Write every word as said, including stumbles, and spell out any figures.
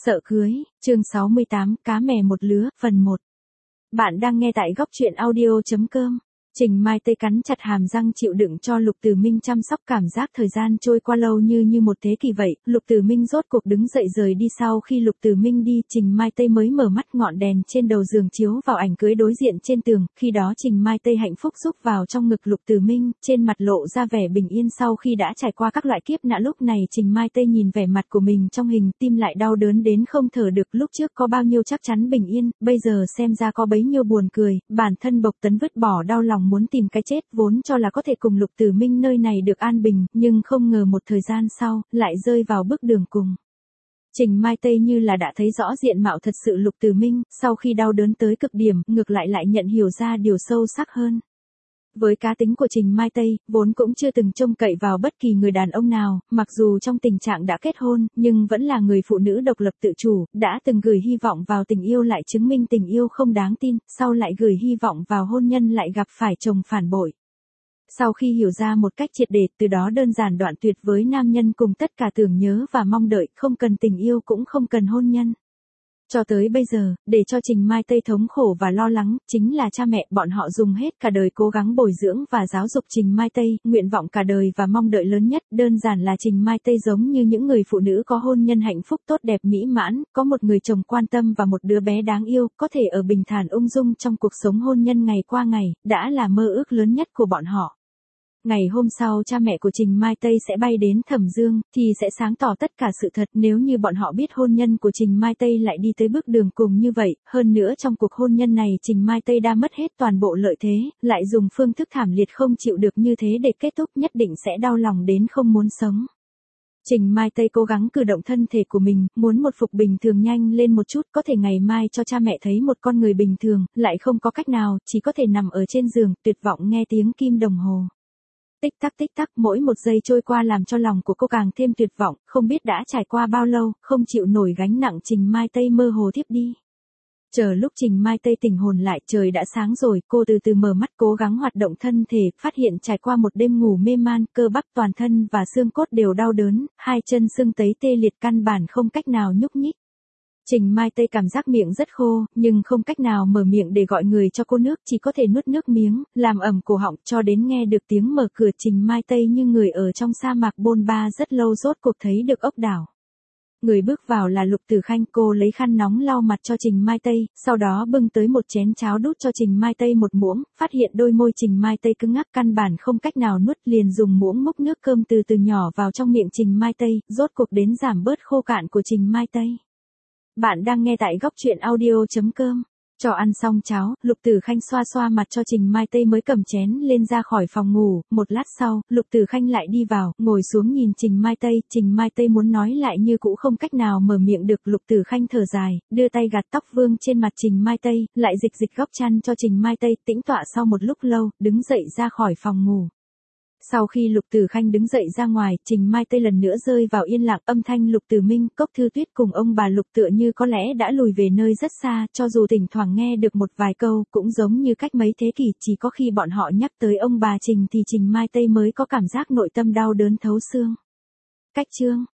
Sợ cưới, chương sáu mươi tám, cá mè một lứa, phần một. Bạn đang nghe tại góc truyện audio chấm com. Trình Mai Tây cắn chặt hàm răng chịu đựng cho Lục Tử Minh chăm sóc, cảm giác thời gian trôi qua lâu như như một thế kỷ vậy. Lục Tử Minh rốt cuộc đứng dậy rời đi. Sau khi Lục Tử Minh đi, Trình Mai Tây mới mở mắt, ngọn đèn trên đầu giường chiếu vào ảnh cưới đối diện trên tường. Khi đó Trình Mai Tây hạnh phúc rúc vào trong ngực Lục Tử Minh, trên mặt lộ ra vẻ bình yên sau khi đã trải qua các loại kiếp nạn. Lúc này Trình Mai Tây nhìn vẻ mặt của mình trong hình, tim lại đau đớn đến không thở được. Lúc trước có bao nhiêu chắc chắn bình yên, bây giờ xem ra có bấy nhiêu buồn cười. Bản thân Bộc Tấn vứt bỏ đau lòng muốn tìm cái chết, vốn cho là có thể cùng Lục Tử Minh nơi này được an bình, nhưng không ngờ một thời gian sau, lại rơi vào bước đường cùng. Trình Mai Tây như là đã thấy rõ diện mạo thật sự Lục Tử Minh, sau khi đau đớn tới cực điểm, ngược lại lại nhận hiểu ra điều sâu sắc hơn. Với cá tính của Trình Mai Tây, vốn cũng chưa từng trông cậy vào bất kỳ người đàn ông nào, mặc dù trong tình trạng đã kết hôn, nhưng vẫn là người phụ nữ độc lập tự chủ, đã từng gửi hy vọng vào tình yêu lại chứng minh tình yêu không đáng tin, sau lại gửi hy vọng vào hôn nhân lại gặp phải chồng phản bội. Sau khi hiểu ra một cách triệt để, từ đó đơn giản đoạn tuyệt với nam nhân cùng tất cả tưởng nhớ và mong đợi, không cần tình yêu cũng không cần hôn nhân. Cho tới bây giờ, để cho Trình Mai Tây thống khổ và lo lắng, chính là cha mẹ. Bọn họ dùng hết cả đời cố gắng bồi dưỡng và giáo dục Trình Mai Tây, nguyện vọng cả đời và mong đợi lớn nhất, đơn giản là Trình Mai Tây giống như những người phụ nữ có hôn nhân hạnh phúc tốt đẹp mỹ mãn, có một người chồng quan tâm và một đứa bé đáng yêu, có thể ở bình thản ung dung trong cuộc sống hôn nhân ngày qua ngày, đã là mơ ước lớn nhất của bọn họ. Ngày hôm sau cha mẹ của Trình Mai Tây sẽ bay đến Thẩm Dương, thì sẽ sáng tỏ tất cả sự thật. Nếu như bọn họ biết hôn nhân của Trình Mai Tây lại đi tới bước đường cùng như vậy, hơn nữa trong cuộc hôn nhân này Trình Mai Tây đã mất hết toàn bộ lợi thế, lại dùng phương thức thảm liệt không chịu được như thế để kết thúc, nhất định sẽ đau lòng đến không muốn sống. Trình Mai Tây cố gắng cử động thân thể của mình, muốn một phục bình thường nhanh lên một chút, có thể ngày mai cho cha mẹ thấy một con người bình thường, lại không có cách nào, chỉ có thể nằm ở trên giường, tuyệt vọng nghe tiếng kim đồng hồ. Tích tắc tích tắc, mỗi một giây trôi qua làm cho lòng của cô càng thêm tuyệt vọng, không biết đã trải qua bao lâu, không chịu nổi gánh nặng Trình Mai Tây mơ hồ thiếp đi. Chờ lúc Trình Mai Tây tỉnh hồn lại, trời đã sáng rồi, cô từ từ mở mắt cố gắng hoạt động thân thể, phát hiện trải qua một đêm ngủ mê man, cơ bắp toàn thân và xương cốt đều đau đớn, hai chân sưng tấy tê liệt căn bản không cách nào nhúc nhích. Trình Mai Tây cảm giác miệng rất khô, nhưng không cách nào mở miệng để gọi người cho cô nước, chỉ có thể nuốt nước miếng, làm ẩm cổ họng, cho đến nghe được tiếng mở cửa. Trình Mai Tây như người ở trong sa mạc bôn ba rất lâu, rốt cuộc thấy được ốc đảo. Người bước vào là Lục Tử Khanh. Cô lấy khăn nóng lau mặt cho Trình Mai Tây, sau đó bưng tới một chén cháo đút cho Trình Mai Tây một muỗng, phát hiện đôi môi Trình Mai Tây cứng ngắc căn bản không cách nào nuốt, liền dùng muỗng múc nước cơm từ từ nhỏ vào trong miệng Trình Mai Tây, rốt cuộc đến giảm bớt khô cạn của Trình Mai Tây. Bạn đang nghe tại góc truyện audio chấm com. Cho ăn xong cháo, Lục Tử Khanh xoa xoa mặt cho Trình Mai Tây mới cầm chén lên ra khỏi phòng ngủ. Một lát sau, Lục Tử Khanh lại đi vào, ngồi xuống nhìn Trình Mai Tây. Trình Mai Tây muốn nói lại như cũ không cách nào mở miệng được. Lục Tử Khanh thở dài, đưa tay gạt tóc vương trên mặt Trình Mai Tây, lại dịch dịch góc chăn cho Trình Mai Tây, tĩnh tọa sau một lúc lâu, đứng dậy ra khỏi phòng ngủ. Sau khi Lục Tử Khanh đứng dậy ra ngoài, Trình Mai Tây lần nữa rơi vào yên lặng. Âm thanh Lục Tử Minh, Cốc Thư Tuyết cùng ông bà Lục tựa như có lẽ đã lùi về nơi rất xa, cho dù thỉnh thoảng nghe được một vài câu, cũng giống như cách mấy thế kỷ, chỉ có khi bọn họ nhắc tới ông bà Trình thì Trình Mai Tây mới có cảm giác nội tâm đau đớn thấu xương. Cách chương